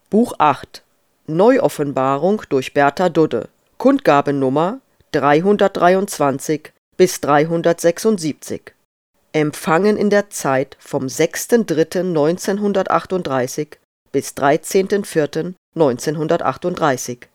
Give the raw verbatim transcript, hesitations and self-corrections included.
Buch acht Neuoffenbarung durch Bertha Dudde Kundgabennummer dreihundertdreiundzwanzig bis dreihundertsechsundsiebzig Empfangen in der Zeit vom sechsten dritten neunzehnhundertachtunddreißig bis dreizehnten vierten neunzehnhundertachtunddreißig